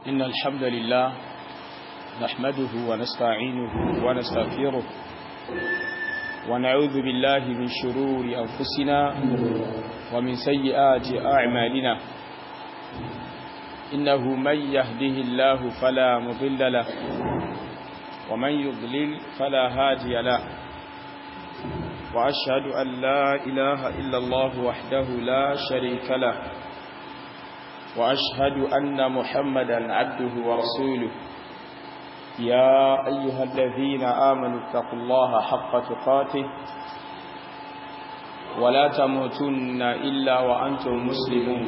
إن الحمد لله نحمده ونستعينه ونستغفره ونعوذ بالله من شرور أنفسنا ومن سيئات أعمالنا إنه من يهده الله فلا مضل له ومن يضلل فلا هادي له وأشهد أن لا إله إلا الله وحده لا شريك له وأشهد أن محمدا عبده ورسوله يا أيها الذين آمنوا اتقوا الله حق تقاته ولا تموتن إلا وأنتم مسلمون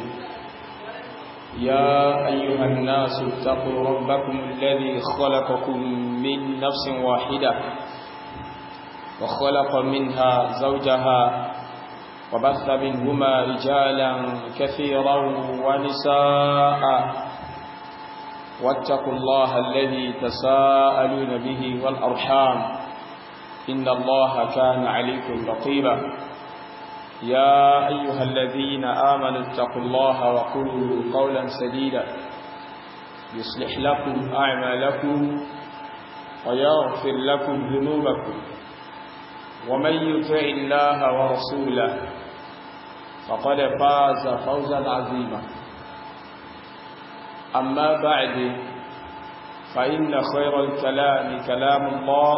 يا أيها الناس اتقوا ربكم الذي خلقكم من نفس واحدة وخلق منها زوجها وبث منهما رجالا كثيرا ونساء واتقوا الله الذي تساءلون به والأرحام إن الله كان عليكم رقيبا يا أيها الذين آمنوا اتقوا الله وقولوا قولا سديدا يصلح لكم أعمالكم ويغفر لكم ذنوبكم ومن يطع الله ورسوله فقد فاز فوزا عظيما أما بعد فإن خير الكلام كلام الله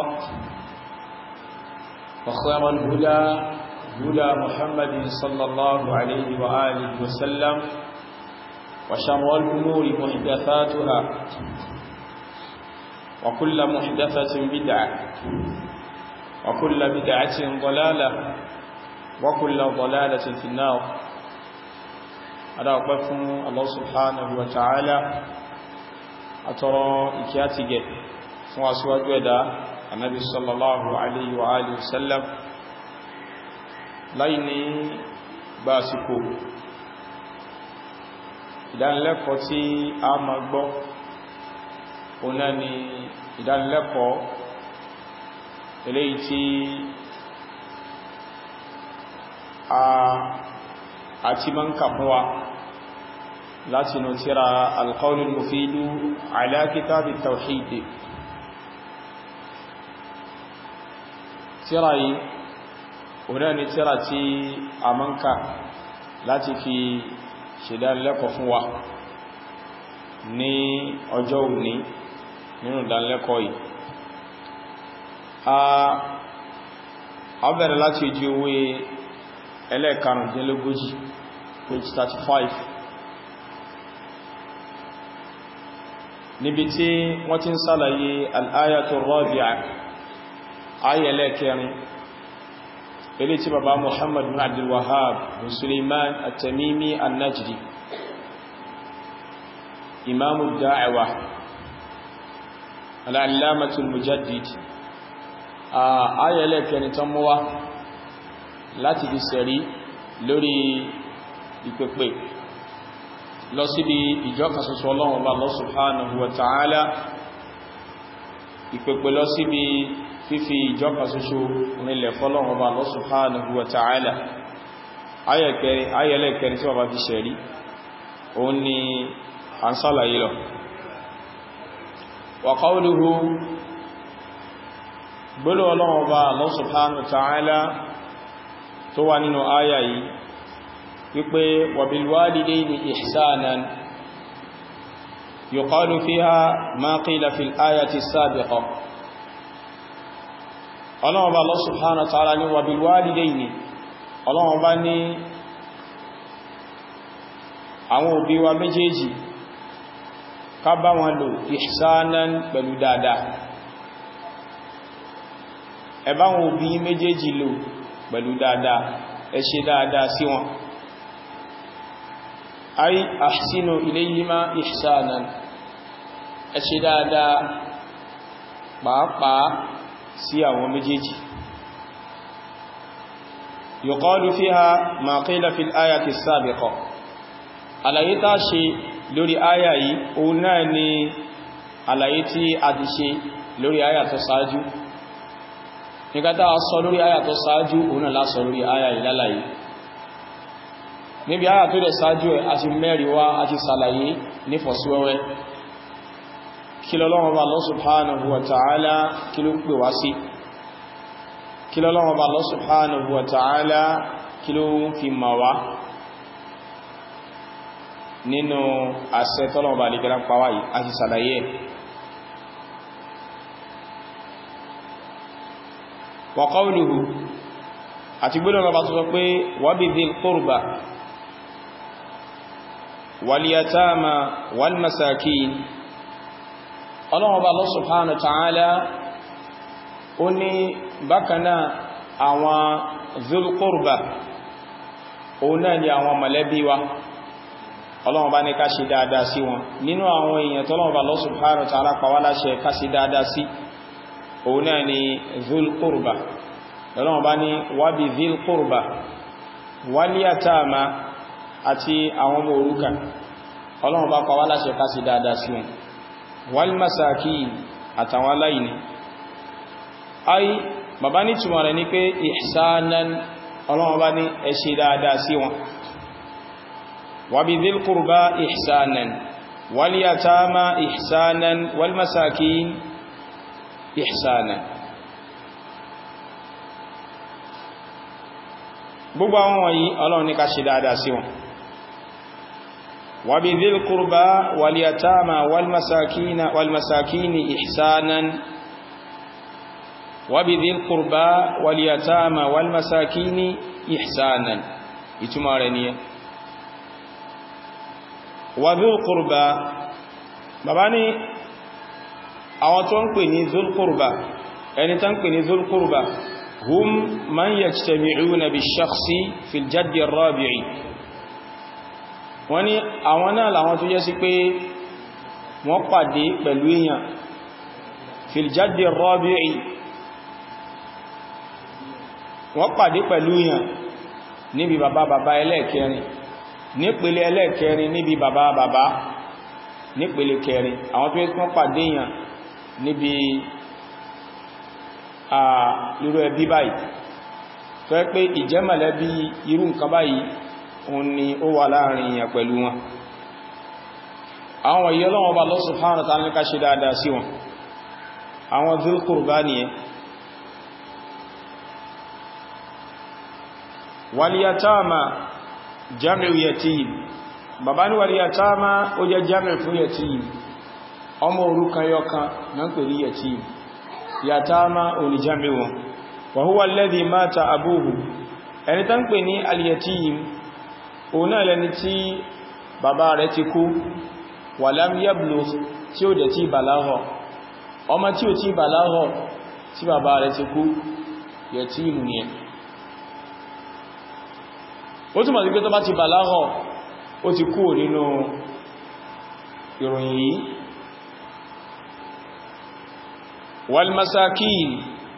وخير الهدى هدى محمد صلى الله عليه وآله وسلم وشر الأمور محدثاتها وكل محدثة بدعة وكل بدعة ضلالة وكل ضلالة في النار هذا أقبلكم الله سبحانه وتعالى أترى إكياتي فواسوا جدا النبي صلى الله عليه وآله وسلم ليني باسكو إذن لكوتي أمغبو وناني إذن لكو إليتي àti man kàfúwa láti nù tíra alqaulul mufidu ala kitabi tawhid tíra yìí ọ̀nà ni tíra tí a man ká láti fi ṣèdánilẹ́kọ̀ọ́ fún wa ní ọjọ́ òní nínú ìdánilẹ́kọ̀ọ́ yìí a bẹ̀rẹ̀ láti ojú owó ẹlẹ́ẹ̀karùndínlógójì page 35 níbi tí wọ́n ti ń sálàyé al-ayatul rabi'a ayẹlẹ́kẹrin ilé tí bàbá Muhammad bin Abdul Wahhab bin Sulaiman at-Tamimi an-Najdi imamu da'awa al-allamatul mujaddid ayẹlẹ́kẹrin tán mọ́wá láti fi sẹ̀rí lórí ìpèpè lọ síbi ìjọkan ṣoṣo Ọlọ́run Ọba Allah subhanahu wa ta'ala ìpèpè lọ síbi fífi ìjọkan ṣoṣo rinlẹ̀ fọ́lọ́run Ọba Allah subhanahu wa ta'ala ayẹlẹ́kẹrin tí wọ́n bá fi sẹ̀rí òun ni a ń sálàyé lọ wa qawluhu gbọ́lọ̀ Ọlọ́run Ọba Allah subhanahu wa ta'ala tó wà nínú àyà yìí wípé wa bil walidayni ihsanan yuqalu fiha ma qila fil ayati sabiqa Ọlọ́run Ọba Allah subhanahu wa ta'ala ní wa bil walidayni Ọlọ́run Ọba ní àwọn òbí wa méjèèjì ká bá wọn lò ihsanan pẹ̀lú dáadáa ẹ bá wọn òbí méjèèjì lò pẹ̀lú dáadáa ẹ ṣe dáadáa sí wọn ay ahsinu ilayhima ihsanan ẹ ṣe dáadáa pàápàá sí àwọn méjèèjì yuqalu fiha ma qila fil ayati sabiqa àlàyé tá ṣe lórí àyà yìí òun náà ni àlàyé tí a ti ṣe lórí àyà tó ṣáájú nígbàtá sọ lórí àyà tó sáájú òun náà lásọ lórí àyà ìlàlàyé níbi àyà tó dẹ̀ sáájú ẹ̀ àti mẹ́rin wá àti sàlàyé ní fọ̀síwẹ́wẹ́ kí l'Ọlọ́run Ọba Allah subhanahu wa ta'ala kí ló pè wá sí, kí l'Ọlọ́run Ọba Allah subhanahu wa ta'ala kí ló ń fi mà wá nínú àṣẹ t'Ọlọ́run Ọba lè gẹ́lá pàwà yìí àti sàlàyé. wa qawluhu àti gbọ́nà ọba tó sọ pé wa bidhil qurba wal yatama wal masakin. Ọlọ́run Ọba Allah subhanahu wa ta'ala ó ní bákanáà àwọn dhul qurba òun náà ni àwọn mọ̀lẹ́bí wa, Ọlọ́run Ọba ní ká ṣe dáadáa sí wọn. Nínú àwọn èèyàn tọ́lọ́run Ọba Allah subhanahu wa ta'ala pa wá láṣẹ ká ṣe dáadáa sí òun náà ni dhul qurba. Ọlọ́run Ọba ní wa bi dhil qurba wal yatama àti àwọn ọmọ òrukàn, Ọlọ́run Ọba pa wá láṣẹ ká ṣe dáadáa sí wọn. Wal masakin àtàwọn aláìní. Ai bàbá ní túnmọ̀ rẹ̀ ní pé ihsanan, Ọlọ́run Ọba ní ẹ ṣe dáadáa sí wọn. Wa bi dhil qurba ihsanan wal yatama ihsanan wal masakin ihsanan. Gbogbo àwọn wọ̀nyí Ọlọ́run ní ká ṣe dáadáa sí wọn. Wa bi dhil qurba wal yatama wal masakin ihsanan wa bi dhil qurba wal yatama wal masakin ihsanan. Ìtumọ̀ rẹ̀ nìyẹn. Wa dhil qurba, bàbá ní àwọn tó ń pè ní dhul qurba, ẹni tán pè ní dhul qurba hum man yajtami'una bish-shakhsi fil jaddi ar-rabi'i. Wọ́n ní àwọn náà làwọn tó jẹ́ sí pé wọ́n pàdé pẹ̀lú èèyàn fil jaddi ar-rabi'i, wọ́n pàdé pẹ̀lú èèyàn níbi bàbá ẹlẹ́ẹ̀kẹrin, nípele ẹlẹ́ẹ̀kẹrin níbi bàbá nípele kẹrin. Àwọn tó wọ́n pàdé èèyàn níbi irú ẹbí báyìí tó yẹ pé ìjẹ́mọ̀lẹ́bí irú nǹkan báyìí òun ni ó wà láàrin èèyàn pẹ̀lú wọn. Àwọn wọ̀nyí Ọlọ́run Ọba Allah subhanahu wa ta'ala ní ká ṣe dáadáa sí wọn. Àwọn dhul qurba nìyẹn. Wal yatama jam'u yatim, bàbá ní wal yatama ó jẹ́ jam'u fún yatim, ọmọ òrukàn yọkan náà pè ní yatim. Yatama òní jam'u wọn. Wa huwa alladhi mata abuhu, ẹni tán pè ní al-yatim òun náà lẹni tí bàbá rẹ̀ ti kú, walam yablugh, tí ó dẹ̀ tí balagha. Ọmọ tí ó tí balagha tí bàbá rẹ̀ ti kú, yatim ni ẹ. Ó túnmọ̀ sí pé tó bá ti balagha ó ti kú nínú ìròyìn yìí. Wal masakin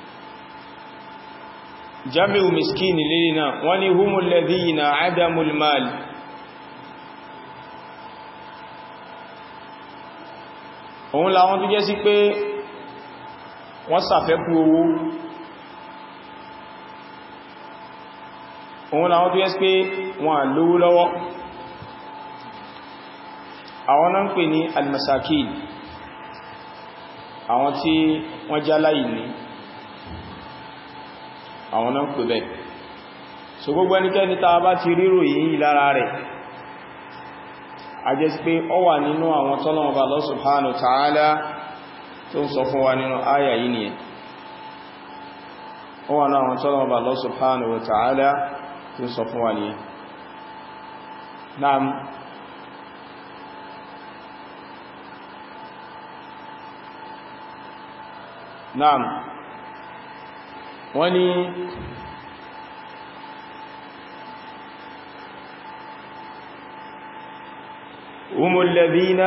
jami'u miskini lérìnà wọ́n ni humul ladhina adamul mal, òun làwọn tó jẹ́ sí pé wọ́n ṣàfẹ́kù owó, òun làwọn tó jẹ́ sí pé wọ́n à lówó lọ́wọ́. Àwọn náà ń pè ní al-masakin, àwọn tí wọ́n jẹ́ aláìní, àwọn náà ń pè bẹ́ẹ̀. So gbogbo ẹnikẹ́ni tá bá ti rírò yìí lára rẹ̀, a jẹ́ sí pé ó wà nínú àwọn tọ́lọ́run Ọba Allah subhanahu wa ta'ala tó ń sọ fún wa nínú àyà yìí nìyẹn. Ó wà náà àwọn tọ́lọ́run Ọba Allah subhanahu wa ta'ala tó ń sọ fún wa nìyẹn. Naam. Naam. Wọ́n ní هم الذين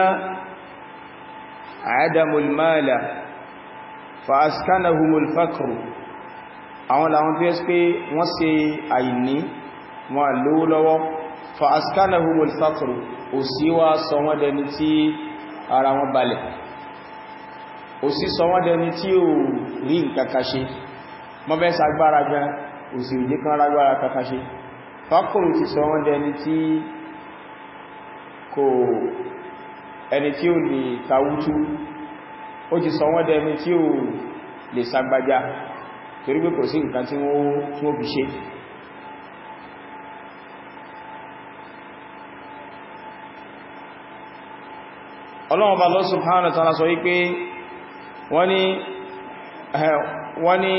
عدموا المال فأسكنهم الفقر، àwọn làwọn tó yẹ́ pé wọ́n ṣe àìní wọn lówó lọ́wọ́, فأسكنهم الفقر òṣì wá sọ wọ́n dẹni tí ara wọn balẹ̀, òṣì sọ wọ́n dẹni tí ò rí nǹkan ṣe, mọ́ bẹ́ ṣagbára gan òṣì ìdí kan rágbára kankan ṣe. Faqru ti sọ wọ́n dẹni tí kò ẹni tí ó lè tàwútú ó ti sọ wọ́n dẹni tí ó lè sagbájá torí pé kò sí nǹkan tí wọ́n fi ṣe. Ọlọ́run bá Allah subhanahu wa ta'ala sọ wípé wọ́n ni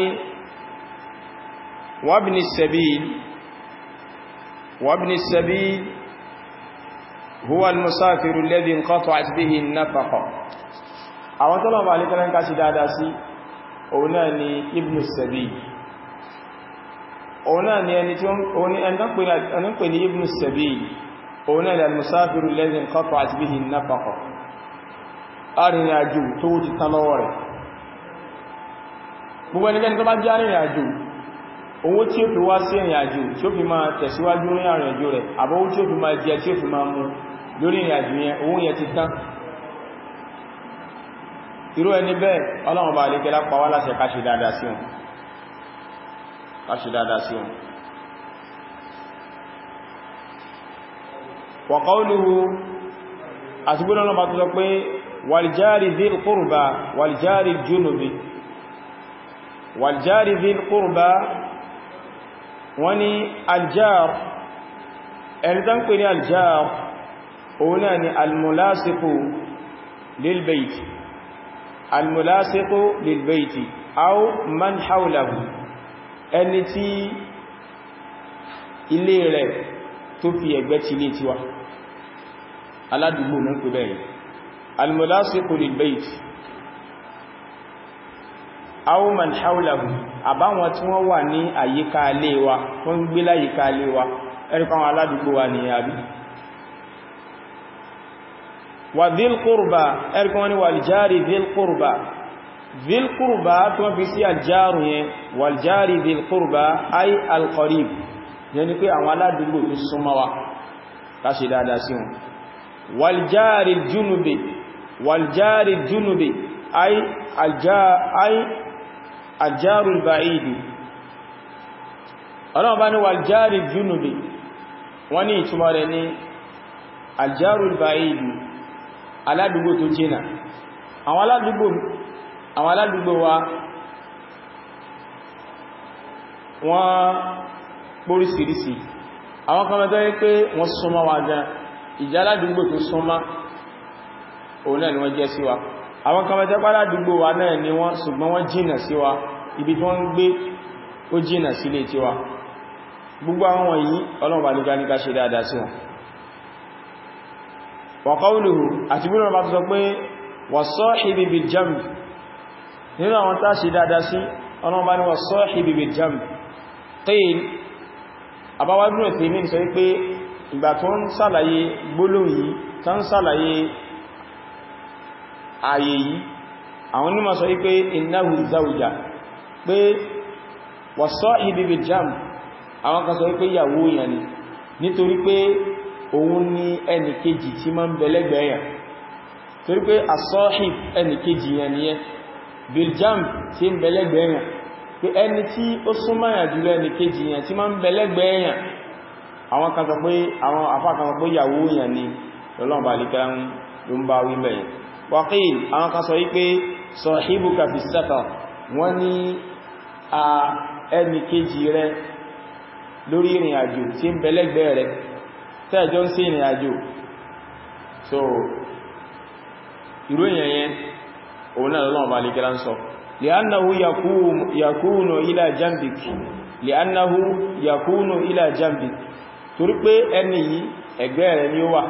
wabni sabil huwa al-musafiru alladhi inqata'at bihi an-nafaqa. Àwọn tọ́lọ̀ bá lè kẹ́lẹ́ ń ká sí dáadáa sí òun náà ni ibn sabil, òun náà ni ẹni tí wọ́n pè ní ibn sabil, òun náà ni al-musafiru alladhi inqata'at bihi an-nafaqa, arìnrìn àjò tó ti tán lọ́wọ́ rẹ̀. Gbogbo ẹnikẹ́ni tó bá jẹ́ arìnrìn àjò, owó tí ó fi wá sí ìrìn àjò tí ó fi máa tẹ̀síwájú ní àrìn àjò rẹ̀, àbówó tí ó fi máa jẹ tí ó fi máa mú lórí ìrìn àjò yẹn, owó yẹn ti tán. Irú ẹni bẹ́ẹ̀ Ọlọ́run bá lè kẹ́lá pa wá láṣẹ ká ṣe dáadáa sí wọn, ká ṣe dáadáa sí wọn. Wa qawluhu, àti gbọ́nà lọ́pàá tó sọ pé waljari dhil qurba waljari junubi, waljari dhil qurba wọ́n ni aljar, ẹni tán pè ní aljar òun náà ni almulasiqu lilbayt, almulasiqu lilbayti aw man hawlahu, ẹni tí ilé rẹ̀ tó fi ẹ̀gbẹ́ ti lé tiwa, aládùúgbò náà pè bẹ́ẹ̀, almulasiqu lilbayti aw man hawlahu, àbáwọn tí wọ́n wà ní àyíká ilé wa, wọ́n gbé láyíká ilé wa, ẹ̀rùkan aládùúgbò wa ní àbí. Wa dhil qurba, ẹ̀rùkan wọ́n ni waljari dhil qurba, dhil qurba tí wọ́n fi sí aljaru yẹn, waljari dhil qurba ay alqarib, yẹn ni pé àwọn aládùúgbò tó súnmọ́ wa ká ṣe dáadáa sí wọn. Waljari junubi, waljari junubi ay aljarul ba'idi, ọlọ́wọ́ bá ní waljari junubi, wọ́n ní ìtumọ̀ rẹ̀ ní aljarul ba'idi, aládùúgbò tó jìnà. Àwọn aládùúgbò wa wọ́n pórísìírísìí, àwọn kan mẹ́tọ́ yí pé wọ́n súnmọ́ wa gan, ìjà aládùúgbò tó súnmọ́ òun náà ni wọ́n jẹ́ sí wa. Àwọn kan mẹ́tẹ́ pàdà àdúgbò wa náà ni wọ́n, ṣùgbọ́n wọ́n jìnà sí wa, ibi tí wọ́n ń gbé ó jìnà sílé tí wa. Gbogbo àwọn wọ̀nyí Ọlọ́run bá ní ká ní ká ṣe dáadáa sí wọn. Wa qawluhu, àti bí wọ́n bá sọ pé was-sahibi bil-jamb, nínú àwọn tá ṣe dáadáa sí Ọlọ́run bá ní was-sahibi bil-jamb. Qil, àbáwá Ibn Uthaymin sọ pé ìgbà tó ń sàlàyé gbólóhùn yìí, tó ń sàlàyé ààyè yìí, àwọn onímọ̀ sọ wípé innahu zawja, pé was-sahibi bil-jamb, àwọn kan sọ wípé ìyàwó èèyàn ni, nítorí pé òun ni ẹnìkejì tí máa ń bẹ lẹ́gbẹ̀ẹ́ èèyàn, torí pé as-sahib ẹnìkejì yẹn nìyẹn, bil-jamb tí ń bẹ lẹ́gbẹ̀ẹ́ èèyàn, pé ẹni tí ó súnmọ́ èèyàn jùlọ ẹnìkejì yẹn tí máa ń bẹ lẹ́gbẹ̀ẹ́ èèyàn. Àwọn kan sọ pé, àwọn àfá kan sọ pé ìyàwó èèyàn ni Ọlọ́run bá lè kẹ́ ló ń bá wí bẹ̀yẹn. Waqil, àwọn kan sọ wípé sahibuka fi safar, wọ́n ní ẹni kejì rẹ lórí ìrìn àjò tí ń bẹ̀lẹ́gbẹ̀ rẹ tẹ́ẹ̀jọ́ ń sí ìrìn àjò. So irú èyàn yẹn òun náà lọ́wọ́ bá lè gẹ́lá ń sọ li'annahu yakunu ila jambik, li'annahu yakunu ila jambik, torí pé ẹni yìí ẹgbẹ́ rẹ̀ ni ó wà,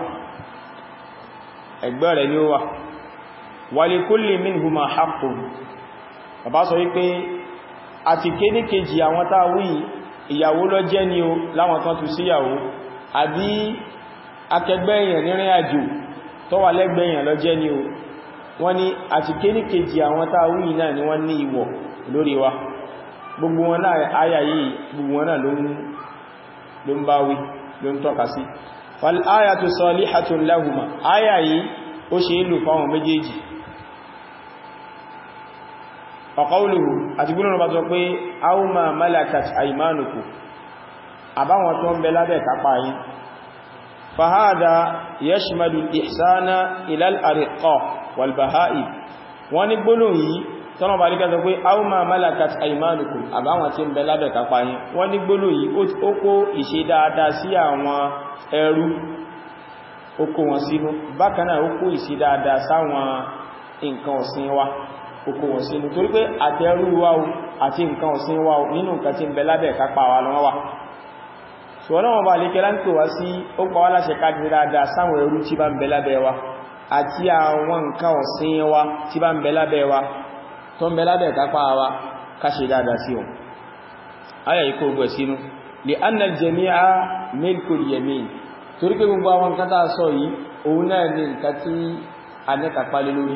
ẹgbẹ́ rẹ̀ ni ó wà. Wa li kulli minhuma haqqun, bàbá sọ wípé àti kéníkejì àwọn táa wí ìyàwó ló jẹ́ ni o láwọn kan tú síyàwó, àbí akẹgbẹ́ èèyàn nírìn àjò tó wà lẹ́gbẹ̀ẹ́ èèyàn ló jẹ́ ni o, wọ́n ní àti kéníkejì àwọn táa wí náà ni wọ́n ní ìwọ̀ lórí wa. Gbogbo wọn náà àyà yìí gbogbo wọn náà ló ń bá wí, ló ń tọ́ka sí. Fal ayatu salihatun lahuma, àyà yìí ó ṣe ìlú fáwọn méjèèjì. Wa qawluhu, àti gbọ́nà bá sọ pé aw ma malakat aymanukum, àbáwọn tó ń bẹ lábẹ́ kápá yín. Fahada yashmalu al-ihsana ila al-ariqa wal-baha'i, wọ́n ní gbólóhùn yìí tọ́nà bá líkẹ́ sọ pé aw ma malakat aymanukum àbáwọn tí ń bẹ lábẹ́ kápá yín, wọ́n ní gbólóhùn yìí ó kó ìṣe dáadáa sí àwọn ẹrú, ó kó wọn sínú, bákan náà ó kó ìṣe dáadáa sáwọn nǹkan ọ̀sìn wa, ó kó wọn sínú, torí pé àtẹrú wa àti nǹkan ọ̀sìn wa nínú nǹkan tí ń bẹ lábẹ́ kápá wa lọ́wọ́ wà. Ọlọ́run bá líkẹ́ láńpè wá sí ó pa wá láṣẹ ká ṣe dáadáa sáwọn ẹrú tí bá ń bẹ lábẹ́ wa àti àwọn nǹkan ọ̀sìn wa tí bá ń bẹ lábẹ́ wa tó ń bẹ lábẹ́ kápá wa ká ṣe dáadáa sí wọn. Ayà yìí kó gbẹ̀ sínú li anna al-jami'a milkul yamin, torí pé gbogbo àwọn nǹkan tá a sọ yìí òun náà ní nǹkan tí a ní kápá lé lórí.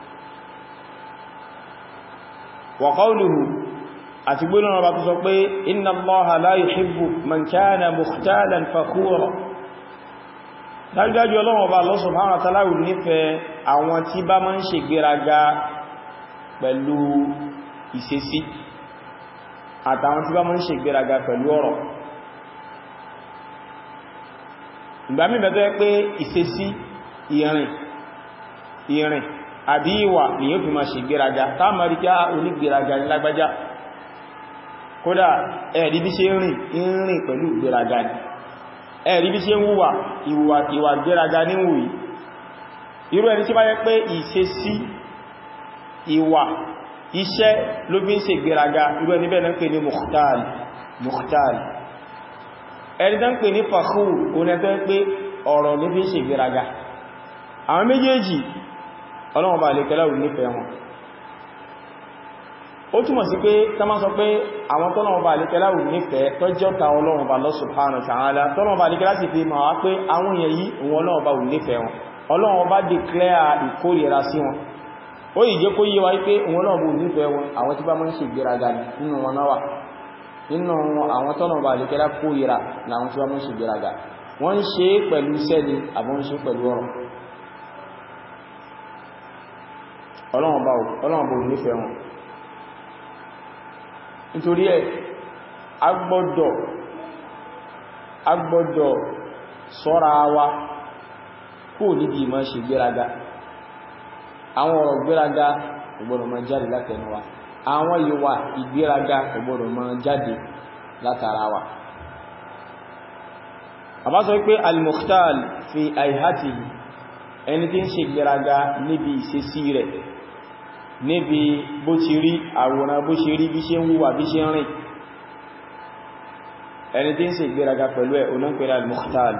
Wa qawluhu àti gbóná ọba tó sọ pé inna Allaha la yuhibbu man kana mukhtalan fakhura, dájúdájú Ọlọ́run ọba Allah subhanahu wa ta'ala nífẹ̀ẹ́ àwọn tí bá máa ń ṣe gbéraga pẹ̀lú ìṣesí àtàwọn tí bá máa ń ṣe gbéraga pẹ̀lú ọ̀rọ̀. ìgbà mí bẹ̀tọ́ pé ìṣesí ìrìn àbí ìwà ni yóò fi máa ṣe gbéraga táà máa rí kí á onígbéraga ní lágbájá, kódà ẹ̀rí bí ṣe rìn pẹ̀lú gbéraga ni, ẹ̀rí bí ṣe ń wùwà ìwà gbéraga ní wùí. irú ẹni tí bá yẹ pé ìṣesí ìwà iṣẹ́ ló bí ń ṣe gbéraga, irú ẹni bẹ́ẹ̀ náà ń pè ní mukhtal. ẹni tán pè ní fakhur oní ẹ̀tọ́ pé ọ̀rọ̀ ní bí ń ṣe gbéraga. àwọn méjèèjì Ọlọ́run bá lè kẹ́lá ò nífẹ̀ẹ́ wọn. ó túnmọ̀ sí pé tá máa sọ pé àwọn tọ́lọ́run bá lè kẹ́lá ò nífẹ̀ẹ́ tó jọ́ta Ọlọ́run bá Allah subhanahu wa ta'ala, tọ́lọ́run bá lè kẹ́lá sì fi máa wá pé àwọn èèyàn yìí òun Ọlọ́run bá ò nífẹ̀ẹ́ wọn. Ọlọ́run bá declare ìkórìíra sí wọn. ó yìí jẹ́ kó yé wa pé òun náà bó nífẹ̀ẹ́ wọn, àwọn tí bá mọ́ ń ṣe ìgbéraga nínú wọn náà wà, nínú àwọn tọ́nà bá lè kẹ́lá kórìíra láwọn tí bá mọ́ ń ṣe ìgbéraga. wọ́n ń ṣe pẹ̀lú iṣẹ́ ni àbọ́n ń ṣe pẹ̀lú ọ̀rọ̀. Ọlọ́run bó nífẹ̀ẹ́ wọn. nítorí ẹ̀ agbọ́dọ̀ ṣọ́ra wa kó níbi ìmọ̀ ṣe ìgbéraga. àwọn ọ̀rọ̀ ìgbéraga kò gbọdọ̀ máa jáde látẹnu wa, àwọn ìwà ìgbéraga kò gbọdọ̀ máa jáde látara wa. àbá sọ pé al-mukhtal fi ayhatihi, ẹni tí ń ṣe ìgbéraga níbi ìṣesí rẹ̀, níbi bó ti rí àwòrán bó ṣe rí bí ṣe ń wùwà bí ṣe ń rìn, ẹni tí ń ṣe ìgbéraga pẹ̀lú ẹ̀ ọ̀nà pẹ̀lú al-mukhtal.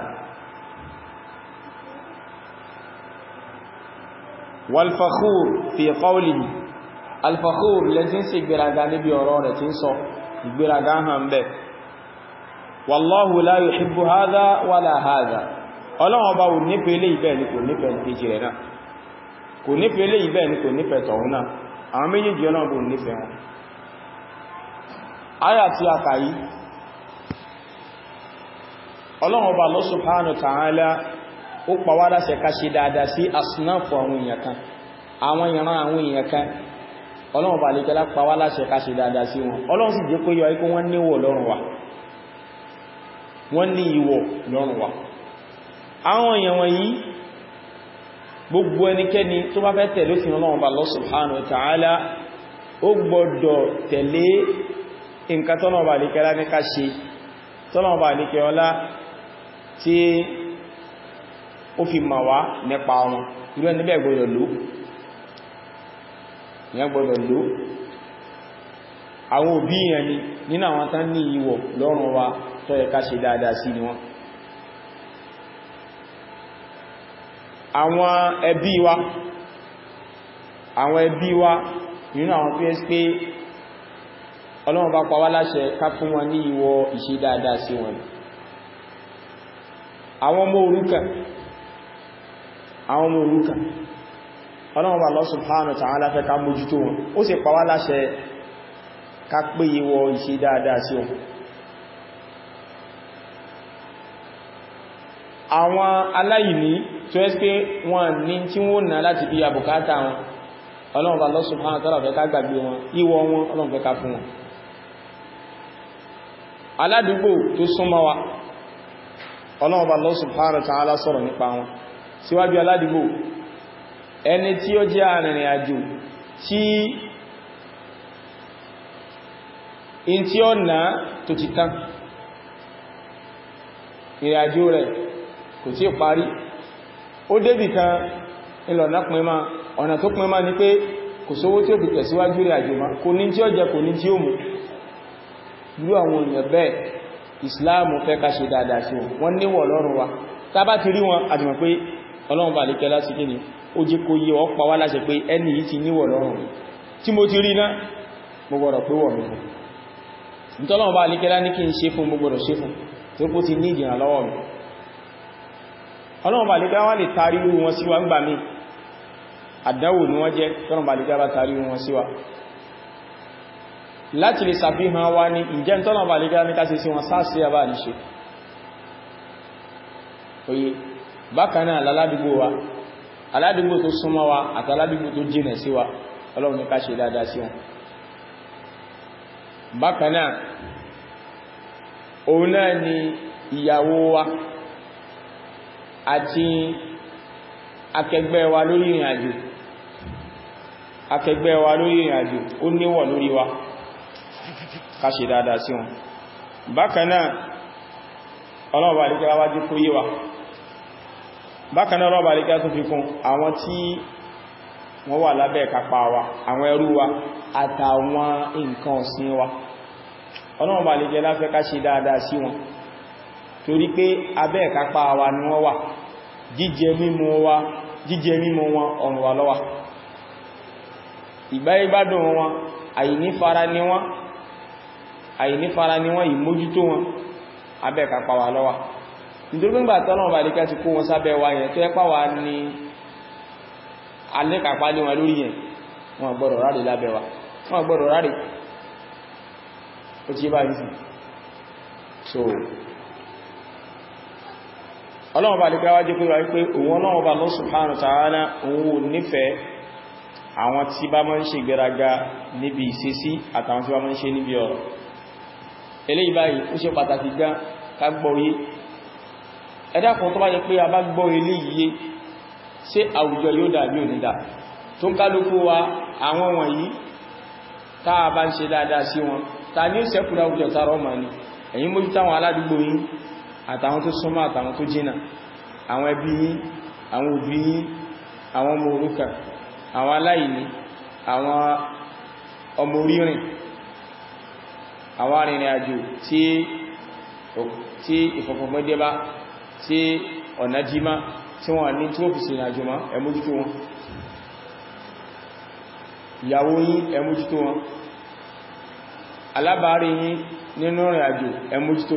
والفخور في قوله الفخور لذين سيgbéraga níbi ọ̀rọ̀ rẹ̀ tí ń sọ ìgbéraga hàn bẹ́ والله لا يحب هذا ولا هذا. Ọlọ́run bá ò nífẹ̀ẹ́ ilé ìbẹ̀ ni kò nífẹ̀ẹ́ kejì rẹ̀ náà, kò nífẹ̀ẹ́ ilé ìbẹ̀ ni kò nífẹ̀ẹ́ tọ̀hún náà, àwọn méjèèjì Ọlọ́run bá ò nífẹ̀ẹ́ wọn. Àyà tí a kà yìí Ọlọ́run bá Allah subhanahu wa ta'ala ó pàwà láṣẹ ká ṣe dáadáa sí asnáfù àwọn èèyàn kan, àwọn ìran àwọn èèyàn kan. Ọlọ́run bá lè kẹ́lá pàwà láṣẹ ká ṣe dáadáa sí wọn. Ọlọ́run sì jẹ́ kó yọ ikú wọ́n níwọ̀ lọ́rùn wa, wọ́n ní ìwọ̀ lọ́rùn wa. àwọn èèyàn wọ̀nyí gbogbo ẹnikẹ́ni tó bá fẹ́ tẹ̀lé òfin Ọlọ́run bá Allah subhanahu wa ta'ala ó gbọ́dọ̀ tẹ̀lé nǹkan tọ́lọ́run bá lè kẹ́lá ní ká ṣe, tọ́lọ́run bá lè kẹ́lá tí ó fi ma wá nípa wọn. irú ẹni bẹ́ẹ̀ gbọ́dọ̀ lò, ìyẹn gbọ́dọ̀ lò. àwọn òbí yẹn ni nínú àwọn tán ní ìwọ̀ lọ́rùn wa tó yẹ ká ṣe dáadáa sí ni wọ́n. àwọn ẹbí wa nínú àwọn tó yẹ pé Ọlọ́run bá pa wá láṣẹ ká fún wọn ní ìwọ̀ ìṣe dáadáa sí wọn. àwọn ọmọ òrukàn Ọlọ́run Allah subhanahu wa ta'ala fẹ́ ká mójútó wọn, ó sì pa wá láṣẹ ká pé ìwọ̀ ìṣe dáadáa sí wọn. àwọn aláìní tó ẹ́ pé wọ́n ní tí wọ́n ná láti bí àbùkátà wọn, Ọlọ́run Allah subhanahu wa ta'ala fẹ́ ká gbàgbé wọn, ìwọ̀ wọn Ọlọ́run fẹ́ ká fún wọn. aládùúgbò tó súnmọ́ wa Ọlọ́run Allah subhanahu wa ta'ala sọ̀rọ̀ nípa wọn síwájú aládùúgbò. ẹni tí ó jẹ́ arìnrìn àjò tí in tí ó náà tó ti tán, ìrìnàjò rẹ̀ kò tí ì parí, ó débì kan ìlọ̀nà pínmá, ọ̀nà tó pínmá ní pé kò sówó tí ó fi tẹ̀síwájú ìrìnàjò má, kò ní tí ó jẹ kò ní tí ó mú. Irú àwọn èèyàn bẹ́ẹ̀ ìsìláàmù fẹ́ ká ṣe dáadáa sí wọn níwọ̀ lọ́rùn wa, tá bá ti rí wọn àjùmọ̀ pé Ọlọ́run bá lè kẹ́ láti kí ni ó jẹ́ kó yé ọ pa wá láṣẹ pé ẹni yìí ti níwọ̀ lọ́rùn mi, tí mo ti rí náà mo gbọ́dọ̀ pé wọ̀ mi fún ìtọ́lọ́run bá lè kẹ́ lá ní kí n ṣe fún mo gbọ́dọ̀ ṣe fún tó kó ti ní ìdìyàn lọ́wọ́ mi. Ọlọ́run bá lè kẹ́ wá lè tarí irú wọn sí wa ń gbà mí, àdánwò ni wọ́n jẹ́ tọ́lọ́run bá lè kẹ́ bá tarí wọn sí wa láti lè ṣàfihàn wa ní ìjẹ́ tọ́lọ́run bá lè kẹ́ ní ká ṣe sí wọn sáàsí àbá ní ṣe. Oye bákanáà aládùúgbò wa, aládùúgbò tó súnmọ́ wa àti aládùúgbò tó jìnà sí wa, Ọlọ́run ní ká ṣe dáadáa sí wọn. Bákanáà òun náà ni ìyàwó wa àti akẹgbẹ́ wa lórí ìrìn àjò, akẹgbẹ́ wa lórí ìrìn àjò ó níwọ̀ lórí wa ká ṣe dáadáa sí wọn. Bákanáà Ọlọ́run bá lè kẹ́ wájú kó yé wa, bákanáà Ọlọ́run bá lè kẹ́ tó fi kún àwọn tí wọ́n wà lábẹ́ ìkápá wa, àwọn ẹrú wa àtàwọn nǹkan ọ̀sìn wa. Ọlọ́run bá lè kẹ́ láfẹ́ ká ṣe dáadáa sí wọn torí pé abẹ́ ìkápá wa ni wọ́n wà, jíjẹ mímu wọn ọ̀rùn wa ló wà, ìgbáyé gbádùn wọn àìnífara ni wọ́n ìmójútó wọn abẹ́ ìkápá wa ló wà. Nítorí pé ńgbà tọ́lọ́run bá lè kẹ́ ti kó wọn sábẹ́ wa yẹn tó ẹ́pà wa ní alẹ́kàpá lé wọn lórí yẹn, wọn gbọ́dọ̀ ráre lábẹ́ wa, wọn gbọ́dọ̀ ráre, ó ti bá yìí. So Ọlọ́run bá lè kẹ́ wájú pé wáyé òun Ọlọ́run bá Allah subhanahu wa ta'ala òun nífẹ̀ẹ́ àwọn tí bá mọ́ ń ṣe ìgbéraga níbi ìṣesí àtàwọn tí bá mọ́ ń ṣe níbi ọ̀rọ̀. Eléyìí báyìí ó ṣe pàtàkì gan ká gbọ́ yé. Ẹ dákun tó bá jẹ́ pé a bá gbọ́ eléyìí yé, ṣé àwùjọ yóò dàbí ò ní dà? Tó ń kálukú wa àwọn wọ̀nyí tá a bá ń ṣe dáadáa sí wọn, ta ní ó ṣẹ́kù láwùjọ tààrọ ọmọ ni ẹ̀yin mójú táwọn aládùúgbò yín àtàwọn tó súnmọ́ àtàwọn tó jìnà, àwọn ẹbí yín, àwọn òbí yín, àwọn ọmọ òrukàn, àwọn aláìní, àwọn ọmọ orírìn, àwọn arìnrìn àjò tí ìfọ̀kànmọ́dé bá, tí ọ̀nà jímá, tí wọ́n ní tí ó fi ṣìrìn àjò mọ́, ẹ mójútó wọn. Ìyàwó yín ẹ mójútó wọn, alábàárí yín nínú ìrìn àjò ẹ mójútó,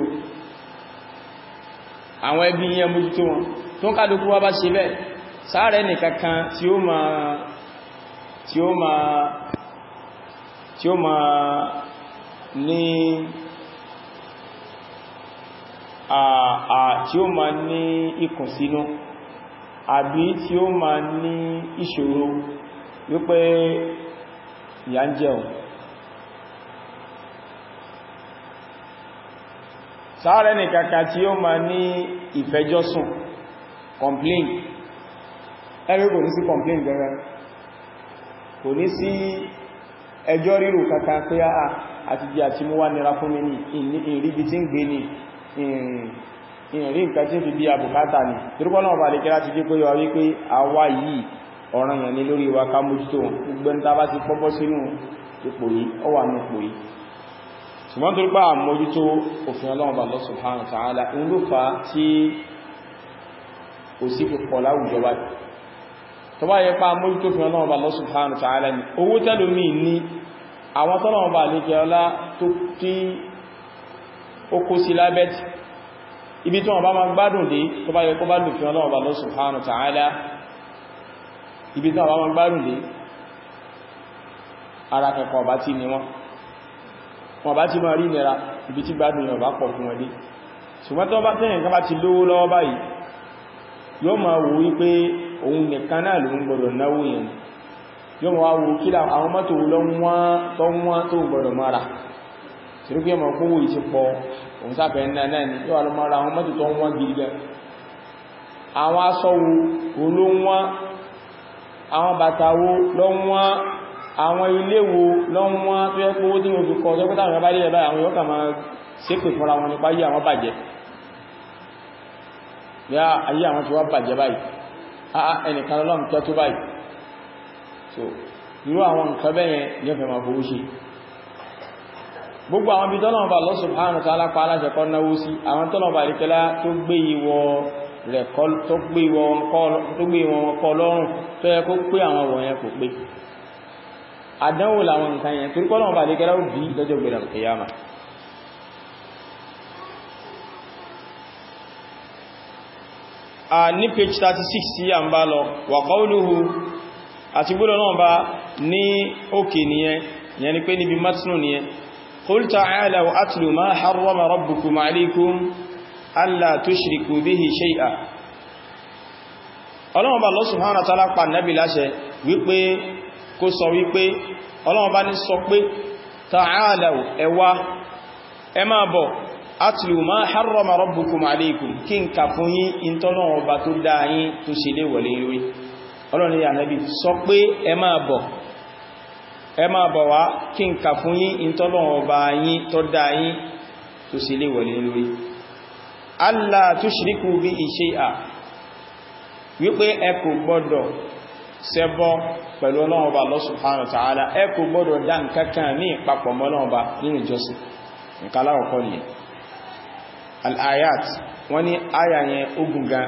àwọn ẹbí yín ẹ mójútó wọn. Tó ń kálukú wá bá ṣe bẹ́ẹ̀, sáàrẹ nìkankan tí ó ma ní ìkùnsínú àbí tí ó ma ní ìṣòro wípé ìyà ń jẹun. Sáàrẹ nìkankan tí ó ma ní ìfẹjọ́sùn, complain, ẹgbẹ́ kò ní sí complain gẹ́gẹ́, kò ní sí ẹjọ́ ríru kankan pé àti jẹ́ àti mú wá nira fún mi ní ìríbi tí ń gbé ní ìrìn nǹkan tí ó fi bí àbùkátà ní. Tírúkọ́ náà bá lè kẹ́lá ti jẹ́ pé yọ wípé àwa yìí ọ̀ranyàn ní lórí wa ká mójútó wọn, gbogbo ń tàbá ti pọ́pọ́ sínú ipò yìí, ó wà ní ipò yìí. Ṣùgbọ́n torípá àmójútó òfin Ọlọ́run bá Allah subhanahu wa ta'ala ń ló fà tí kò sí fi pọ̀ láwùjọ bá tó bá yẹ pa àmójútó òfin Ọlọ́run bá Allah subhanahu wa ta'ala ní owó tẹ́lómí ní àwọn tọ́lọ́run bá lè jẹ́ ọlá tó tí ó kó sí lábẹ́tì ibi tí wọ́n bá máa gbádùn dé tó bá yẹ kó bá lòfin Ọlọ́run bá Allah subhanahu wa ta'ala, ibi tí wọ́n bá máa gbádùn dé ara kẹ́kọ̀ọ́ bá tí ni wọ́n bá ti máa rí nira ibi tí gbádùn yọ bá pọ̀ fún wọn dé. Ṣùgbọ́n tó bá tẹ́yìn kan bá ti lówó lọ́wọ́ báyìí yóò máa wò wípé òun nìkan náà ló ń gbọdọ̀ náwó yẹn, yóò máa wò kí àwọn mọ́tò lọ́wọ́n tó gbọdọ̀ mara ṣirúkú yẹ mọ̀ kówó ìṣe pọ̀ òun sáfẹ́ náà ni yóò lọ mara àwọn mọ́tò tó wọ́n gidi gan, àwọn aṣọ́wó olówọ́n, àwọn bàtàwó lọ́wọ́n, àwọn ilé wo lọ́wọ́n tó yẹ pé owó tí mo fi kọ́ tó pé táwọn bá rí ẹ̀bá àwọn yóò kà máa ṣépè fúnra wọn nípa ayé àwọn bàjẹ́ yá ayé àwọn tí wá bàjẹ́ báyìí ẹnìkan lọ́lọ́run tẹ́ tó báyìí so irú àwọn nǹkan bẹ́yẹn ní ọ̀fẹ́ máa fowó ṣe gbogbo àwọn bí tọ́lọ́run bá Allah subhanahu wa ta'ala pa aláṣẹ kọ́ náwó sí àwọn tọ́lọ́run bá àríkẹ́lá tó gbé ìwọ rẹ̀ tó gbé ìwọ wọn kọ́ lọ́rùn tó yẹ kó pé àwọn wọ̀nyẹn kò pé àdánwò làwọn nǹkan yẹn torí Ọlọ́run bá àríkẹ́lá ó bí lọ́jọ́ gbẹ̀rẹ̀ al-qiyamah ní page 36 sí à ń bá lọ wa qawluhu àti gbọ́dọ̀ náà bá ní òkè nìyẹn yẹn ni pé níbi matnu nìyẹn qul ta'alaw atlu ma harrama rabbukum alaykum alla tushriku bihi shay'a Ọlọ́run bá Allah subhanahu wa ta'ala pa Nábì láṣẹ wípé kó sọ wípé Ọlọ́run bá ní sọ pé ta'alaw ẹ wá ẹ máa bọ̀ atlu ma harrama rabbukum alaykum kí n kà fún yín in tọ́lọ́run ọba tó dá yín tó ṣe lé wọlé lórí Ọlọ́run ya Nábì sọ pé ẹ máa bọ̀ wá kí n kà fún yín in tọ́lọ́run ọba yín tó dá yín tó ṣe lé wọlé lórí alla tushriku bihi shay'a wípé ẹ kò gbọ́dọ̀ ṣẹbọ pẹ̀lú Ọlọ́run ọba Allah subhanahu wa ta'ala ẹ kò gbọ́dọ̀ dá nǹkankan ní ìpapọ̀ mọ́ Ọlọ́run ọba nínú ìjọsìn nǹkan aláwọ̀kọ́ nìyẹn al-ayat wọ́n ní àyà yẹn ogun gan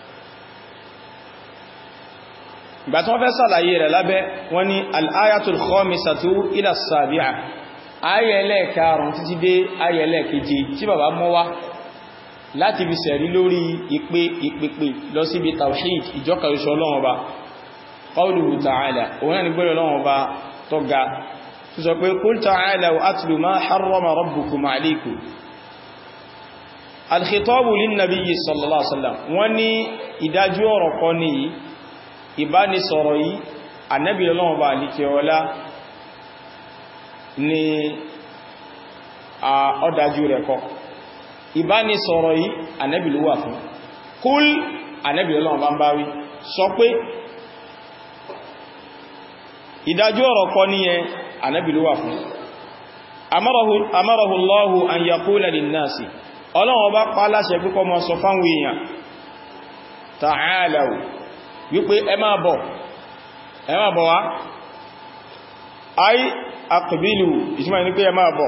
ìgbà tí wọ́n fẹ́ sàlàyé rẹ̀ lábẹ́ wọ́n ní al-ayatul khamisatu ila as-sabi'a àyà ẹlẹ́ẹ̀karùn títí dé àyà ẹlẹ́ẹ̀keje tí bàbá mọ́ wá láti fi sẹ̀rí lórí ìpèpè lọ síbi tawhid ìjọkàríṣọ Ọlọ́run Ọba qawluhu ta'ala òun náà ni gbọ́rọ̀ Ọlọ́run Ọba tó ga tó sọ pé qul ta'alaw atlu ma harrama rabbukum alaykum al-khitabu lin-nabiyyi sallallahu alaihi wasallam wọ́n ní ìdájú ọ̀rọ̀ kan ní ìbánisọ̀rọ̀ yìí Ànábì Ọlọ́run Ọba àlíkẹ́ ọlá ní ọdájú rẹ̀ kọ́ ìbánisọ̀rọ̀ yìí Ànábì ló wà fún kúl Ànábì Ọlọ́run bá ń bá wí sọ pé ìdájú ọ̀rọ̀ kọ́ ní ẹ Ànábì ló wà fún amarahu Allahu an yaqula lin-nasi Ọlọ́run bá pa láṣẹ pé kó máa sọ fáwọn èèyàn ta'alaw wípé ẹ máa bọ̀ wá ay aqbilu ìtumọ̀ ní pé ẹ máa bọ̀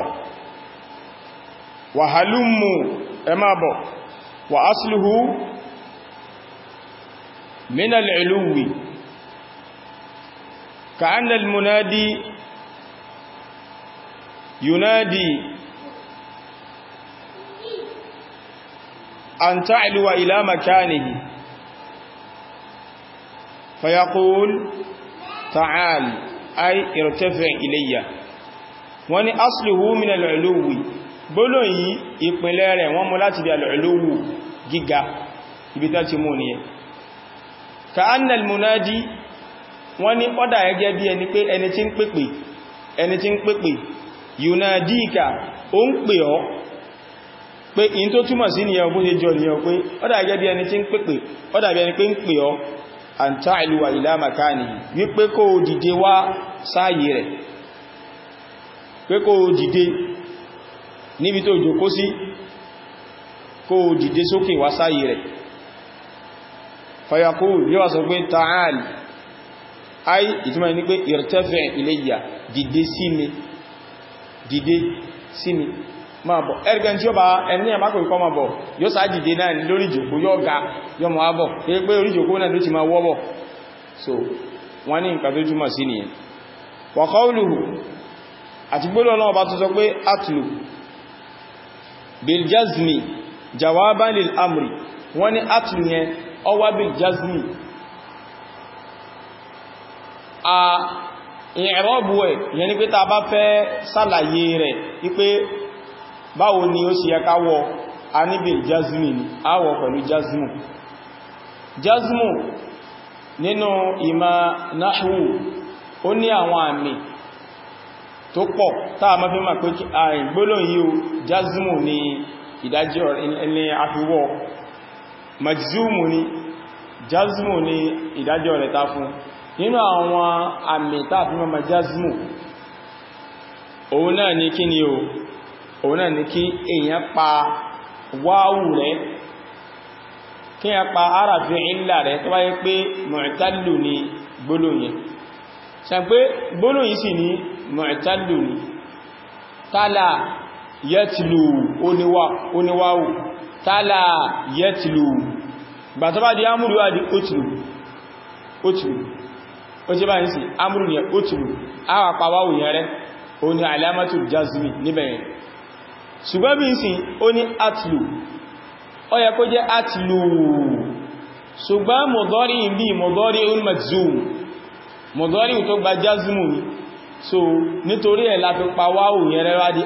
wa halummu ẹ máa bọ̀ wa asluhu min al-'uluwi ka'anna al-munadi yunadi an ta'luwa ila makanihi fayaqul ta'al ay irtafi' ilayya wani asluhu min al-'uluwi gbólóhùn yìí ìpínlẹ̀ rẹ̀ wọ́n mú láti bí al-'uluwu gíga ibi tá ti mú ní ẹ ka'anna al-munadi wọ́n ní ọ́dá ẹgẹ́ bí ẹni pé ẹni tí ń pèpè yunadika ó ń pè ọ́ pé in tó túmọ̀ sí ní ẹgbó ṣe jọ ní ọ pé ọ́dá ẹgẹ́ bí ẹni tí ń pèpè ọ́dá bí ẹni pé ń pè ọ́ an ta'luwa ila makanihi wípé kó dìde wá sáàyè rẹ̀ pé kó dìde níbi tó jókòó sí kó dìde sókè wá sáàyè rẹ̀ fayaqul yíwa sọ pé ta'al ay ìtumọ̀ ní pé irtafi' ilayya dìde sí mi máa bọ̀ ẹ̀rẹ́gẹ́ tí ó bá ẹni ẹ̀má kò ikọ́ máa bọ̀ yóò sáà dìde náà lórí ìjòkó yóò ga yóò mọ̀ ábọ̀ pé orí ìjòkó náà ló ti máa wọ́bọ̀ so wọ́n ní nǹkan tó túmọ̀ sí nìyẹn wa qawluhu àti gbólóhùn náà bá tó sọ pé atlu bil jazmi jawaban lil amri wọ́n ní atlu yẹn ó wá bil jazmi ìrọ́bù ẹ̀ yẹn ni pé ta bá fẹ́ sàlàyé rẹ̀ wípé báwo ni ó sì yẹ ká wọ a níbi jazmi ni a wọ pẹ̀lú jazmu nínú ìmá nahwu ó ní àwọn àmì tó pọ̀ táà máa fi máa pé gbólóhùn yìí jazmu ni ìdájọ́ ẹni àfiwọ́ majzumu ni jazmu ni ìdájọ́ rẹ̀ ta fún nínú àwọn àmì tàbí mọ́mọ̀ jazmu òun náà ní kí ni o òun náà ní kí èyàn pa wáwù rẹ̀ kí èyàn pa arafi illa rẹ̀ tó bá yẹ pé mu'tallu ni gbólóyìn ṣe pé gbólóyìn sì ní mu'tallu ni tálà yẹtìlù oníwáwù tálà yẹtìlù gbà tó bá di amúrù wá di ótìlù ó jẹ́ báyìí sí amúrù ní ótìlù àwà pàwáwù yẹn rẹ̀ ó ní alamatu jazmi níbẹ̀yẹn ṣùgbọ́n bí sí ó ní atìlù ó yẹ kó jẹ́ atìlù ṣùgbọ́n mọ̀dọ́rí bí mọ̀dọ́rí un majzum mọ̀dọ́rí tó gba jazmu ni so nítorí ẹ̀ la fi pàwáwù yẹn rẹ̀ wá di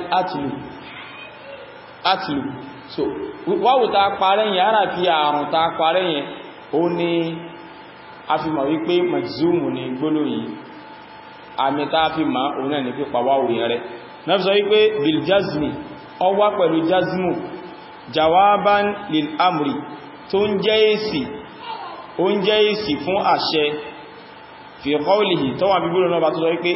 atìlù so wáwù ta parẹ́ yẹn ara fi àrùn ta parẹ́ yẹn ó ní a fi mọ̀ wípé majzumu ni gbólóyìn àmì ta fi ma òun náà ní pípa wáwù yẹn rẹ̀ náà fi sọ wípé bil jazmi ó wá pẹ̀lú jazmu jawaban lil amri tó ń jẹ́ èsì fún àṣẹ fi qawlihi tó wà bí gbólóyìn náà bá tó sọ wípé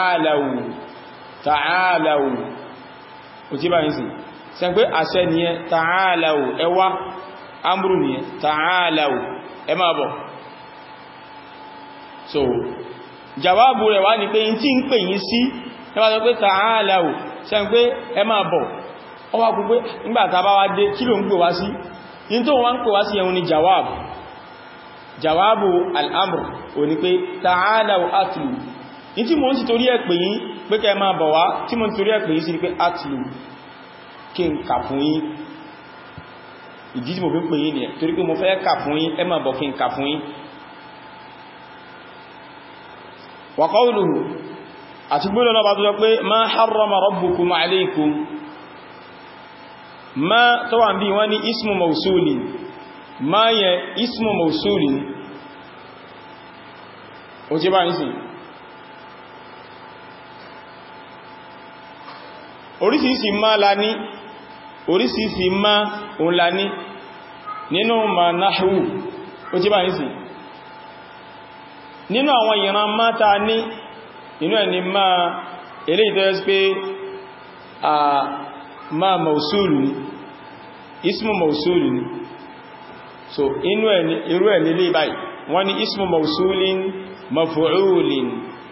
ta'alaw ó tí bá yìí sí ṣe pé àṣẹ nìyẹn ta'alaw ẹwà amúrù nìyẹn ta'alaw ẹ máa bọ̀ so jawabu rẹ̀ wá ní pé in tí ń pè yín sí ẹwà sọ pé ta'alaw ṣe pé ẹ máa bọ̀ ọ wá kú pé nígbàtà bá wá dé kí ló ń pè wá sí in tó wọ́n ń pè wá sí ẹun ni jawabu al'amur o ní pé ta'alaw atlu in tí mo ń ti torí ẹ̀ pè yín pé kẹ máa bọ̀ wá tí mo ń torí ẹ̀ pè yín sí ni pé atlu kí n kà fún yín ìdí tí mo fi ń pè yín ni ẹ̀ torí pé mo fẹ́ kà fún yín ẹ máa bọ̀ kí n kà fún yín wa qawluhu àti gbọ́nà náà bá tó sọ pé ma harrama rabbukum alaykum ma tó wà ń bí wọ́n ní ismu mausulin ma yẹ ismu mausulin ó jẹ́ bá ń sìn orísìírísìí ma la ní orísìírísìí ma òun la ní nínú ma nahwu ó jẹ́ bá ń sìn nínú àwọn ìran máta ní inú ẹni máa ilé ìtọ́jẹ́ pé a máa mausulu ní ismu mausulu ní so inú ẹni irú ẹni lè báyìí wọ́n ní ismu mausulin mafu'ulin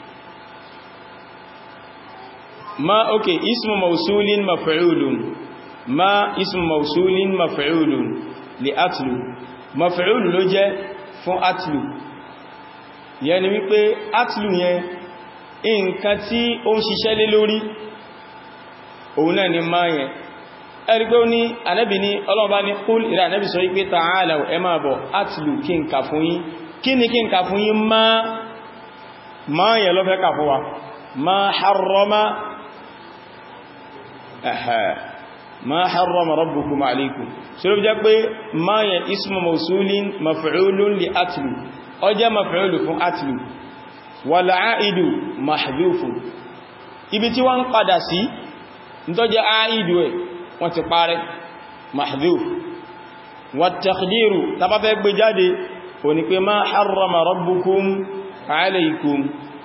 ma ok ismu mausulin mafu'ulun ma ismu mausulin mafu'ulun li atlu mafu'ulu ló jẹ́ fún atlu yẹn ni wípé atlu yẹn nǹkan tí ó ń ṣiṣẹ́ lé lórí òun náà ni máa yẹn ẹ̀rí pé ó ní Ànábì ní ọlọ́ọ̀bá ní kúl ìrẹ́ Ànábì sọ wípé ta'alaw ẹ máa bọ̀ atlu kí n kà fún yín kí ni kí n kà fún yín máa yẹn ló fẹ́ kà fún wa ma harrama rabbukum alaykum ṣe ló fi jẹ́ pé máa yẹn ismu mawsulin maf'ulun li atlu ó jẹ́ maf'ulu fún atlu wal a'idu mahdhufun ibi tí wọ́n padà sí tó jẹ́ a'idu ẹ̀ wọ́n ti parẹ́ mahdhuf wat taqdiru tàbá fẹ́ gbé jáde ó ní pé ma harrama rabbukum alaykum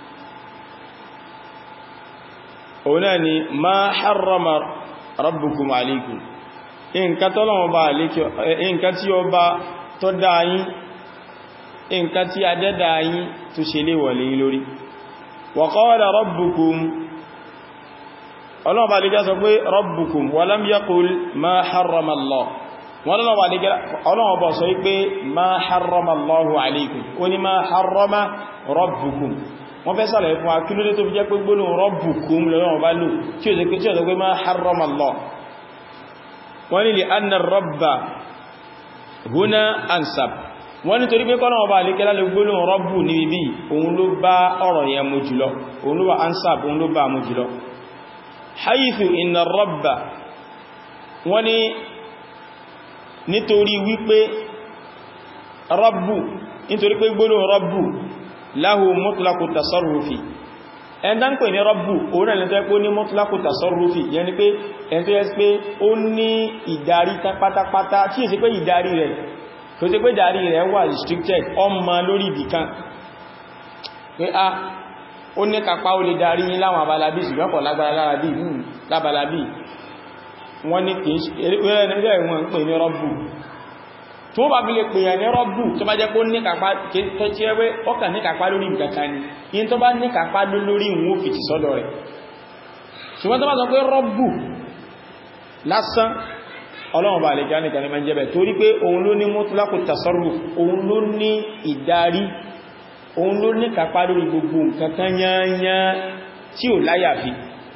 ó náà ni ma harrama rabbukum alaykum nǹkan tí ó bá tó dáyín nǹkan tí a dẹ́dà yín tó ṣe lé wọlé lórí wa qala rabbukum ọlọ́ọ̀bá lè jẹ́ sọ pé rabbukum wa lam yaqul ma harrama Allah wọ́n ọlọ́ọ̀bá sọ wípé ma harrama Allahu alaykum ó ní ma harrama rabbukum wọ́n fẹ́ sàlẹ̀ fún akílódé tó fi jẹ́ pé gbólóhùn rabbukum lọ́wọ́n bá lò tí ó sọ pé ma harrama Allah wọ́n ni li anna rabba huna ansab wọ́n ní torí pé kọ́nà ọba àlékẹ́lá lè gbólóhùn rọ́bù ní ibi òun ló bá ọ̀rọ̀ yẹn mú jùlọ òun ló bá ansab òun ló bá mú jùlọ haythu inna rabba wọ́n ní nítorí wípé rọ́bù nítorí pé gbólóhùn rọ́bù lahu mutlaqu tasarrufi ẹ̀ndá ń pè ní rọ́bù òun náà lẹ́tọ́ pé ó ní mutlaqu tasarrufi yẹn ni pé ẹ̀ntọ́ yẹ́ pé ó ní ìdarí pátápátá tí è sí pé ìdarí rẹ̀ tó ṣe pé darí rẹ̀ wà restricted ọmọ lórí ibìkan pé ó ní kápá ó lè darí yín láwọn abalabi ṣùgbọ́n kò lágbára lábalabi wọ́n ní kìí ẹ̀rẹ́ ìwọ̀n ń pè ní rọ́bù tó bá bí lè pè ní rọ́bù tó bá jẹ́ kó ní kápá tó tí ẹwẹ́ ọkà ní kápá lórí nǹkankan ni yín tó bá ní kápá lórí ìwọ̀n fìtì sọ́dọ̀ rẹ̀ ṣùgbọ́n tó bá sọ pé rọ́bù lásán ọlọ́run bá lè gánì kan ní máa ń jẹ́bẹ̀ torí pé òun ló ní mutlaqu tasarruf òun ló ní ìdarí òun ló ní kápá lórí gbogbo nǹkan kan yányá tí ò láyàfi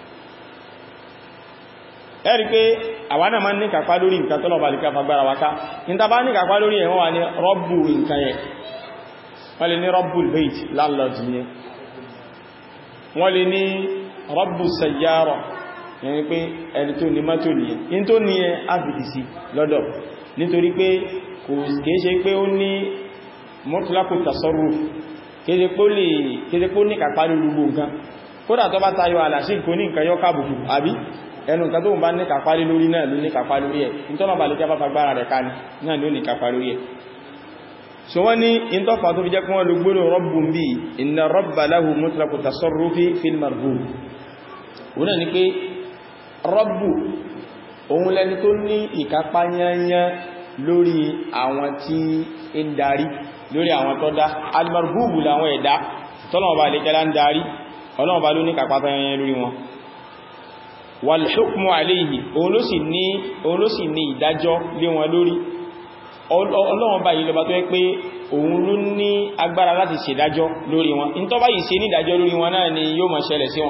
ẹ̀rí pé àwa náà máa ń ní kápá lórí nǹkan tọ́lọ̀ bá lè ká fagbára wáká níta bá ní kápá lórí ẹ̀wọ́n wà ní rọ́bù nǹkan yẹn wọ́n lè ní rọ́bù bait landlord yẹn wọ́n lè ní rọ́bù sayyara yẹn pé ẹni tó ní mọ́tò nìyẹn in tó ní ẹ áfìdìsí lọ́dọ̀ nítorí pé kìí ṣe pé ó ní mutlaqu tasarruf kìí ṣe pé ó ní kápá lórí gbogbo nǹkan kódà tó bá tayọ àlàsí kò ní nǹkan yọ́ kábùkù àbí ẹnu nǹkan tó ń bá ní kápá lórí náà ló ní kápá lórí ẹ̀ nítorí bá lè jẹ́ bá fagbára rẹ̀ ká náà ló ní kápá lórí ẹ̀ so wọ́n ní ìntọ́fà tó fi jẹ́ kún wọn ló gbóòrò rọ́bù ń bí inna rabba lahu mutlaqu tasarrufi fil marbub wọ́n náà ni pé rọ́bù òun lẹni tó ní ìkápá yányá lórí àwọn tí ń darí lórí àwọn tó dá al-marbubu láwọn ẹ̀dá tọ́lọ̀wọ́ bá lè kẹ́lá ń darí ọlọ́wọ́ bá ló ní kápá yányá lórí wọn wal hukmu alayhi òun ló sì ní ìdájọ́ lé wọn lórí ọlọ́wọ́n báyìí lọba tó yẹ pé òun ló ní agbára láti ṣèdájọ́ lórí wọn in tó báyìí ṣe ní ìdájọ́ lórí wọn náà ni yóò máa ṣẹlẹ̀ sí wọn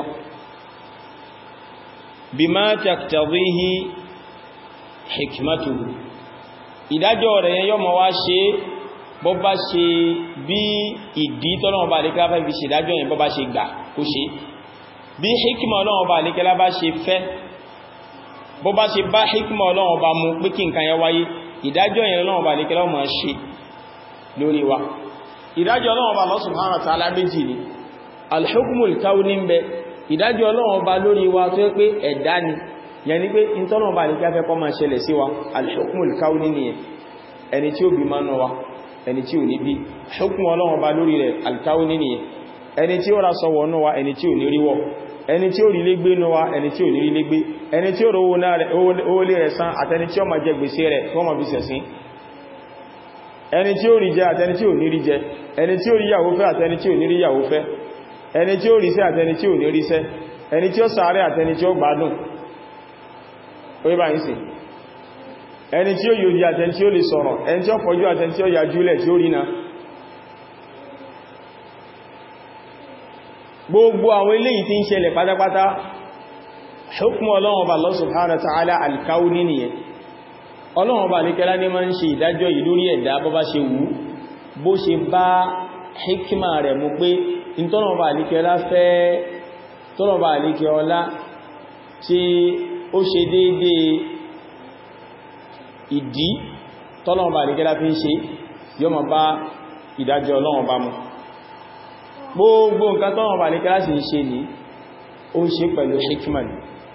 bima taqtadhihi hikmatuhu ìdájọ́ rẹ̀ yóò máa wá ṣe bó bá ṣe bí ìdí tọ́lọ́wọ́n bá lékẹ́lá fẹ́ fi ṣèdájọ́ yẹn bó bá ṣe gbà kó ṣe bí hikma ọlọ́wọ́n bá lékẹ́lá bá ṣe fẹ́ bó bá ṣe bá hikma ọlọ́wọ́n bá mú pé kí nǹkan yẹn wáyé ìdájọ́ yẹn Ọlọ́run bá lékẹ́lá ó máa ṣe lórí wa ìdájọ́ Ọlọ́run bá Allah subhanahu wa ta'ala méjì ni al-hukmul kawni ń bẹ ìdájọ́ Ọlọ́run bá lórí wa tó yẹ pé ẹ̀dá ni yẹn ni pé ìtọ́lọ́run bá lékẹ́lá fẹ́ kó máa ṣẹlẹ̀ sí wa al-hukmul kawni ni ẹni tí ó bí máa nọ wa ẹni tí ò ní bí hukmu Ọlọ́run bá lórí rẹ̀ al-kawni ni ẹni tí ó ra sọ wọnú wa ẹni tí ò ní rí wọ̀ ẹni tí ó rí légbé ní wa ẹni tí ò ní rí légbé ẹni tí ó rọ owó lé rẹ̀ san àtẹni tí ó ma jẹ gbèsè rẹ̀ tí wọ́n ma fi sẹ̀sìn ẹni tí ó rí jẹ àtẹni tí ò ní rí jẹ ẹni tí ó rí yàwó fẹ́ àtẹni tí ò ní rí yàwó fẹ́ ẹni tí ó rí ṣẹ́ àtẹni tí ò ní rí ṣẹ́ ẹni tí ó ṣàárẹ̀ àtẹni tí ó gbádùn orí bá ń sìn ẹni tí ó yòdì àtẹni tí ó lè sọ̀rọ̀ ẹni tí ó fọ́jú àtẹni tí ó yàjúlẹ̀ tí ó rí náà gbogbo àwọn eléyìí tí ń ṣẹlẹ̀ pátápátá hukmu Ọlọ́run Ọba Allah subhanahu wa ta'ala al-kawni nìyẹn Ọlọ́run Ọba alékẹ́lá ní máa ń ṣe ìdájọ́ yìí lórí ẹ̀dá bó bá ṣe wù bó ṣe bá hikima rẹ̀ mú pé ìtọ́nà Ọba alékẹ́lá fẹ́ tọ́nà Ọba alékẹ́ọlá tí ó ṣe déédé ìdí tọ́nà Ọba alékẹ́lá fi ń ṣe yóò máa bá ìdájọ́ Ọlọ́run Ọba mu gbogbo nǹkan tọ́wọ́n bá ní kíláàsì ń ṣe ní ó ń ṣe pẹ̀lú hikman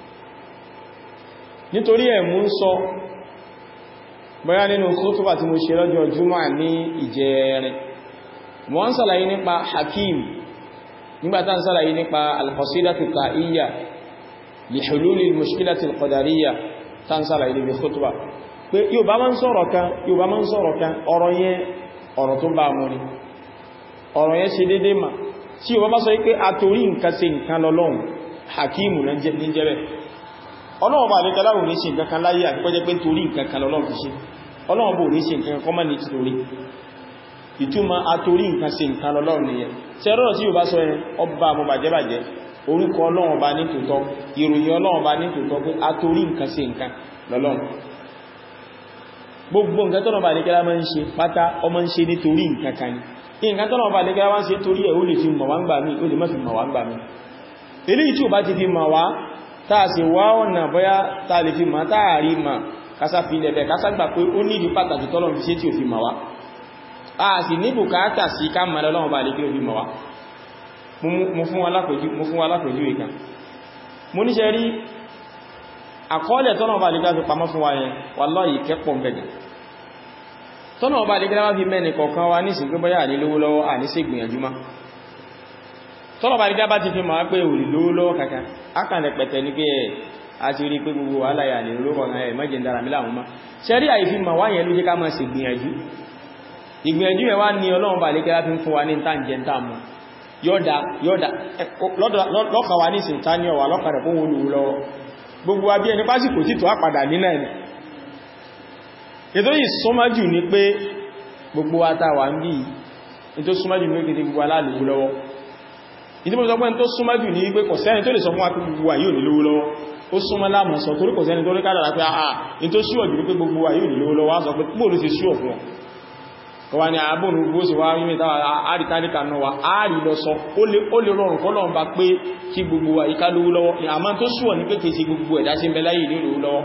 nítorí ẹ̀mú ń sọ bóyá nínú khutbah tí mo ṣe lọ́jọ́ Jímọ̀ ní ìjẹrin wọ́n ń sàlàyé nípa hakim nígbàtá ń sàlàyé nípa al-qasidatu ta'iyya li hululi al-mushkilati al-qadariyya tá ń sàlàyé níbi khutbah pé yóò bá máa ń sọ̀rọ̀ kan ọ̀rọ̀ yẹn ọ̀rọ̀ tó bá mú ni ọ̀rọ̀ yẹn ṣe dédé mà tí o bá sọ pé a torí nǹkan ṣe nǹkan lọ́lọ́run hakimu ní jẹ́bẹ̀ ọlọ́run bá lè kẹláwò ní ṣe nǹkan kan láyé àti kọjẹ́ pé torí nǹkan kan lọ́lọ́run fi ṣe ọlọ́run bó ní ṣe nǹkan kan mọ́ ní ti torí ìtumọ̀ a torí nǹkan ṣe nǹkan lọ́lọ́run nìyẹn tí ọlọ́run tí o bá sọ yẹn ọba mo bàjẹ́bàjẹ́ orúkọ ọlọ́run bá ní tòótọ́ ìròyìn ọlọ́run bá ní tòótọ́ pé a torí nǹkan ṣe nǹkan lọ́lọ́run gbogbo nǹkan tọ́nà bá lè kẹlá máa ń ṣe pátá ọmọ ń ṣe nítorí nǹkan kan ni nǹkan tọ́nà ọba lè gẹ́wàá ṣe torí ẹ̀ ó lè fi mọ̀ wá ń gbà mí ó lè má fi mọ̀ wá ń gbà mí eléyìí tí ó bá ti fi mọ̀ wá táà sì wá ọ̀nà bóyá táà lè fi mọ̀ táà rí mọ̀ kásá fi lẹ̀bẹ̀ kásá gbà pé ó ní ìdí pàtàkì tọ́lọ̀ fi ṣe tí ó fi mọ̀ wá a sì ní bùkátà sí ká mọ̀ lọ́wọ́ bá lè kí ó fi mọ̀ wá mo fún wa lápòjú ìkan mo níṣẹ́ rí àkọọ́lẹ̀ tọ́nà ọba lè gbá fi pamọ́ fún wa yẹn wallahi kẹ́pọ̀ mẹ́gbẹ̀ tọ́nà ọba lè gbá fi mẹ́ni kọ̀ọ̀kan wa ní ìsìnkú bọ́yá àní lówó lọ́wọ́ àní sí ìgbìyànjú má tọ́lọ̀ bá dídá bá ti fi máa pé òlì lówó lọ́wọ́ kankan ákànlẹ̀ pẹ̀tẹ̀ ní pé a ti rí pé gbogbo aláyà lè lówó kan ẹ̀ mẹ́jẹ̀ dára mílà wọn má ṣẹ́rí àìfi ma wá yẹn ló jẹ́ ká máa ṣe ìgbìyànjú ẹ̀ wá ní Ọlọ́run bá lè kẹ́lá fi ń fún wa ní tàǹjẹ́ tààmù yọ́dá lọ́kà wa ní sìntáníọ̀ wà lọ́kà rẹ̀ fún olùwò lọ́wọ́ gbogbo abí ẹni pásìkò títò àpàdà nínú ẹni ètò yìí súnmájù ní pé gbogbo àtàwà ń bí ètò súnmájù ní pé gbogbo aláàlùwò lọ́wọ́ ìdí mo sọ pé tó súnmájù ní pé kò sẹ́ni tó lè sọ fún wa pé gbogbo wa yóò ní lówó lọ́wọ́ ó súnmọ́ láàmù sọ torí kò sẹ́ni tó rí kádàrá pé in tó súwọ̀ jù pé gbogbo wa yóò ní lówó lọ́wọ́ sọ pé púpọ̀ ló ti súwọ̀ fún ọ kọwa ni àbọ̀nù gbogbo sí wá rí mẹ́ta àrítáríkà náà wà áàrí lọ sọ ó lè rọrùn kọ́lọ̀ bá pé kí gbogbo wa ìká lówó lọ́wọ́ àmá tó súwọ̀ ní pé kìí sí gbogbo ẹ̀dá sí mẹ́láyì ní lówó lọ́wọ́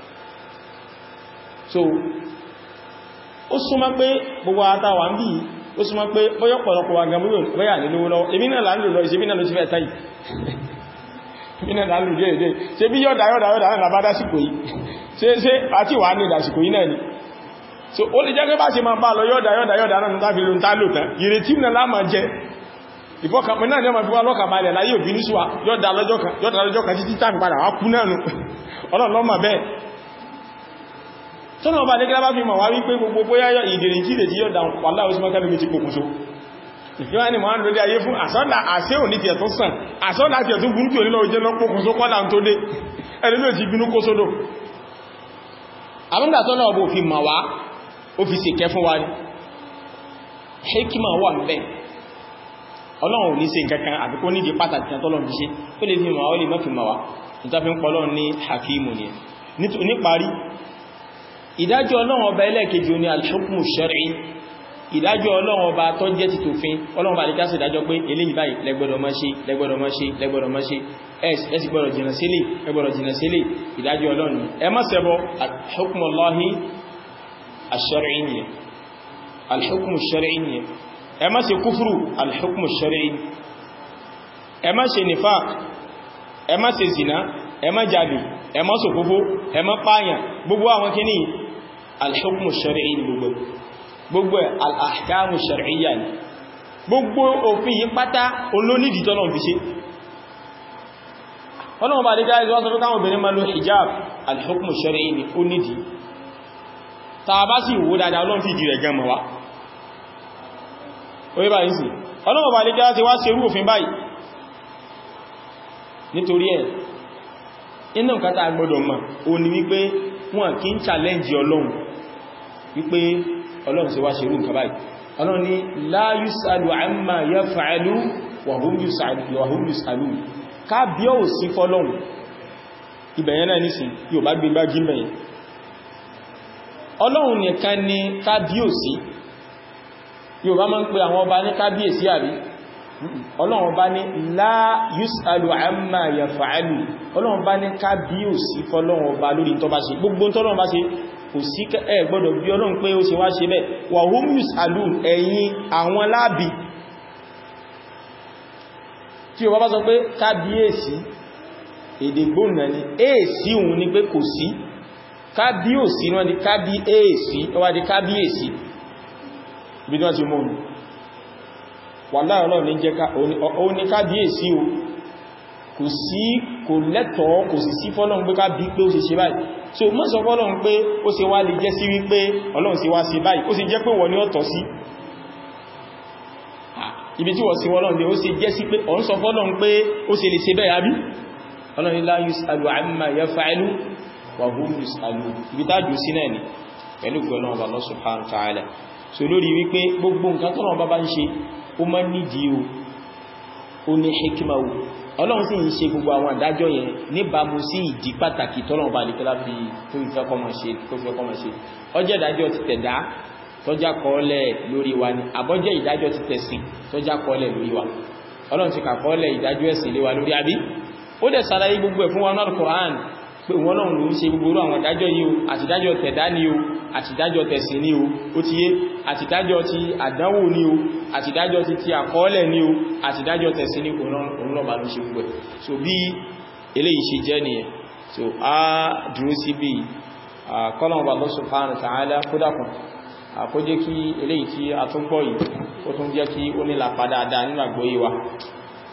so ó súnmọ́ pé gbogbo àtàwà ń bí ó súnmọ́ pé bọ́yọ̀pọ̀lọpọ̀ wa gan bóyá ní lówó lọ́wọ́ èmi náà láńlò lọ ìṣẹ́bí náà ló ti fẹ́ táyì èmi náà láńlò jẹ́ èdè ṣe bí yọ́dá náà bá dásìkò yìí ṣe àti wà ní ìdásìkò yìí náà ni so ó lè jẹ́ pé bá ṣe máa bá lọ yọ́dá náà ní tàbí lóntá lòtán ìrètí náà láàmà jẹ́ ìfọ́kànpẹ́ náà ní ọmọ fi wá lọ́kàbalẹ̀ láyé òbínú síwá yọ́dá lọ́jọ́ kan títí tàbí padà wá kú náà nù ọlọ́lọ́mà bẹ́ẹ̀ tọ́nà ọba lẹ́gbẹ́ bá fi mọ̀ wá wípé gbogbo bóyá ìdèrè tí ìdèjì yọ́dá wàlá òsìmọ́kẹ́ lómi ti pòkúnso ìfíwá ní mọ̀ ń lórí ayé fún àsọ́lá àṣẹ́ òní ti ẹ̀tọ́ sàn àsọ́lá ti ẹ̀tún burúkú onílọ́ òjẹ́ lọ pòkúnso kọ́lá tó dé ẹni ló ti bínú kó sódò àmúgbà tọ́nà ọba òfin mà wá ó fi ṣe kẹ́ fún wa ní hekima wà ń bẹ ọlọ́run ní ṣe nǹkankan àbíkó nídi pàtàkì tọ́lọ́run fi ṣe ó lè fi mà wá ó lè má fi mà wá nítafí ń pọ̀lọ́ ní hakimu ni níparí ìdájọ́ ọlọ́run ọba ẹlẹ́ẹ̀kejì ní al-hukmu shar'i ìdájọ́ ọlọ́run ọba tó jẹ́ ti tòfin ọlọ́run ọba àdíkásí ìdájọ́ pé eléyìí báyìí lẹ́gbọ́dọ̀ má ṣe lẹ́gbọ́dọ̀ má ṣe lẹ́gbọ́dọ̀ má ṣe ẹ̀sì gbọ́dọ̀ jìnà sílé ẹgbọ́dọ̀ jìnà sílé ìdájọ́ ọlọ́run ẹ má ṣẹbọ hukmullahi ash-shar'i ni al-hukmu ash-shar'i ni ẹ má ṣe kúfùrù al-hukmu ash-shar'i ẹ má ṣe nifaq ẹ má ṣe zina ẹ má jalè ẹ má ṣòfófó ẹ má pààyàn gbogbo àwọn kìíní al-hukmu ash-shar'i ni gbogbo al-ahkamu ash-shar'iyya ni gbogbo òfin yí pátá olónídìí tọ́lọ̀ fi ṣe ọlọ́run bá dídá ìzọ́ sọ fún káwọn obìnrin ma lo hijab al-hukmu ash-shar'i ni ó nídìí ta bá sì wó dáadáa ọlọ́run fi jìrẹ̀ gan mọ̀ wá orí báyìí sí ọlọ́run bá dídá ti wá ṣe irú òfin báyìí nítorí ẹ̀ inú nǹkan tá gbọ́dọ̀ mọ̀ ó ní wípé wọn kì ń challenge ọlọ́run wípé ọlọ́run ṣe wá ṣe irú nǹkan báyìí ọlọ́run ní la yus'alu amma yaf'alu wa hum yus'alun ká bí ó sí fọ́lọ́run ibẹ̀yẹn náà ní sí yóò bá gbé gbájí mẹ́yìn ọlọ́run nìkan ni ká bí ó sí yóò bá máa ń pè àwọn ọba ní ká bí èsí àrí ọlọ́run bá ní la yus'alu amma yaf'alu ọlọ́run bá ní ká bí ó sí fọ́lọ́run ọba lórí tó bá ṣe gbogbo tọ́lọ́run bá ṣe kò sí ẹ gbọ́dọ̀ bí ọlọ́run pé ó ṣe wá ṣe bẹ́ẹ̀ wa hum yus'alun ẹ̀yin àwọn lábí tí o bá bá sọ pé kábíyèsí èdè gbóònà ni èèsí òun ni pé kò sí kábíyèsí náà ni kábíyèsí ó wá di kábíyèsí bí wọ́n ti mọ́ ní wallahi Ọlọ́run ní jẹ́ òun ni kábíyèsí o kò sí kò lẹ́tọ̀ọ́ kò sì sí fọ́lọ́run pé kábí pé ó ṣe ṣe báyìí so mọ́ sọ fọ́lọ́run pé ó ṣe wá lè jẹ́ sí wípé Ọlọ́run ṣe wá ṣe báyìí ó sì jẹ́ pé wọ́n ni ó tọ́ sí ibi tí wọ́n sí wọ́n lọ́nà ó sì jẹ́ sí pé ọ̀n sọ fọ́lọ́n pé ó sì lè ṣe bẹ́ẹ̀ àbí ọlọ́ni la yus'alu amma yaf'alu wa hum yus'alun ibi tájú sí náà ni pẹ̀lú gbọ́nà ọba Allah subhanahu wa ta'ala so lórí wípé gbogbo nǹkan tọ́nà ọba bá ń ṣe ó má nídìí ó ní hikima o ọlọ́run sì ń ṣe gbogbo àwọn àdájọ́ yẹn níbàámu sí ìdí pàtàkì tọ́nà ọba àlekẹ́lá fi tó ìfẹ́ kọ́mọ̀ ṣe ọjọ́ ìdájọ́ ti tẹ̀dá tọ́já kọ́ọ́lẹ̀ lórí wa ní àbọ́jẹ́ ìdájọ́ ti tẹ̀sìn tọ́já kọ́ọ́lẹ̀ lórí wa ọlọ́run ti kàkọ́ọ́lẹ̀ ìdájọ́ ẹ̀sìn lé wa lórí àbí ó dẹ̀ sàlàyé gbogbo ẹ̀ fún wa náà Qur'an pé wọ́n náà ló ń ṣe gbogbo àwọn ìdájọ́ yìí o àtìdájọ́ tẹ̀dá ni o àtìdájọ́ tẹ̀sìn ni o ó ti yé àtìdájọ́ ti àdánwò ni o àtìdájọ́ ti àkọ́ọ́lẹ̀ ni o àtìdájọ́ tẹ̀sìn ni òun lọ́ba ló ṣe gbogbo ẹ̀ so bí eléyìí ṣe jẹ́ nìyẹn so a dúró sí bí kọ́lọ̀ọ̀bà Allah subhanahu wa ta'ala kódàkùn kó jẹ́ kí eléyìí tí a tún gbọ́ yìí ó tún jẹ́ kí ó nílà padà dáa nínú àgbọ́yé wa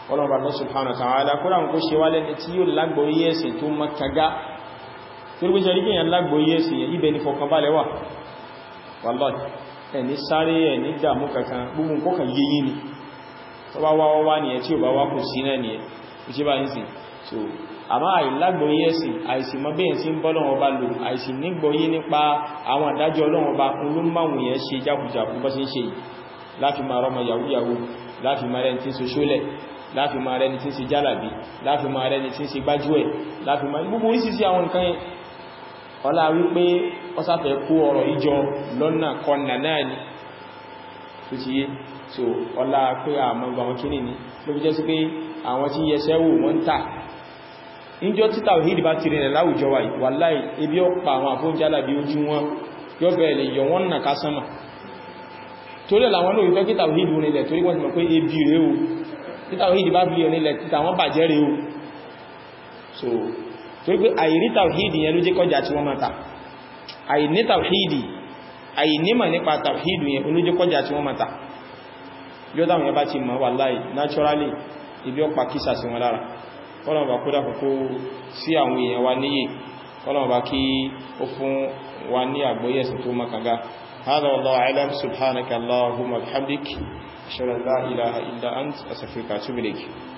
ọlọ́run bá subhanahu wa ta'ala kúrò kó ṣe wá lẹ́ni tí yóò lágbóyé ẹ̀sìn tó makaga tí ó gbéṣẹ́ rí kíyàn lágbóyé ẹ̀sìn ibẹ̀ ní fọkànbalẹ̀ wà wallahi ẹni sáré ẹni dàmú kankan gbogbo nǹkan yéyí ni tó bá wá ní ẹ tí ò bá wá kò sí náà ni ẹ ìṣẹ́ bá ní sí so àmá àìlágbóyé ẹ̀sìn àìsì mọ́ bẹ́ẹ̀ sí ń bọ́ lọ́wọ́ bá lò àìsì nígbóyé nípa àwọn àdájọ́ Ọlọ́run bá olúmọ̀wò yẹn ṣe jákùjákù bọ́ sí ń ṣe yìí láti máa rọmọ yahoo láti máa rẹni tí ń so ṣólẹ̀ láti máa rẹni tí ń ṣe jálàbí láti máa rẹni tí ń ṣe gbájúẹ̀ láti máa gbogbo orísìsí àwọn nǹkan yẹn ọlá wípé ọsáfẹ́ kó ọ̀rọ̀ ìjọ lọ́nà kọ̀nà náà ni tó ti yé so ọlá pé àmọ́gbà wọn kí ní ló fi jẹ́ sí pé àwọn tí yẹsẹ́ wò wọ́n ń tà níjọ́ tí tàwíìdì bá ti rìnlẹ̀ láwùjọ wa wàláhì ebi ó pa àwọn àfóúnjálàbí ojú wọn yóò bẹ̀rẹ̀ lè yọ wọ́n nà ká sánmà torí làwọn náà ìfẹ́ kí tàwíìdì rìnlẹ̀ torí wọ́n ti mọ̀ pé ebi rẹ̀ o tí tàwíìdì bá bí rìnlẹ̀ títà wọ́n bàjẹ́ rẹ̀ o so torí pé àìrí tàwíìdì yẹn ló jẹ́ kọjá tí wọ́n máa ta àìní tàwíìdì àìnímọ̀ nípa tàwíìdì yẹn ló jẹ́ kọjá tí wọ́n máa ta yóò dáwọn yẹn bá ti mọ̀ wàláhì naturally ibi ó pa kísà sí wọn lára kọ́lọ̀mọ̀bá kó dákòókò sí àwọn èèyàn wa níyè kọ́lọ̀mọ̀bá kí ó fún wa ní àgbóyẹ̀sì tó makaga hādhā wallāhu a'lam subhānaka Allāhumma wa bihamdik ashhadu an lā ilāha illā anta astaghfiruka wa atūbu ilayk.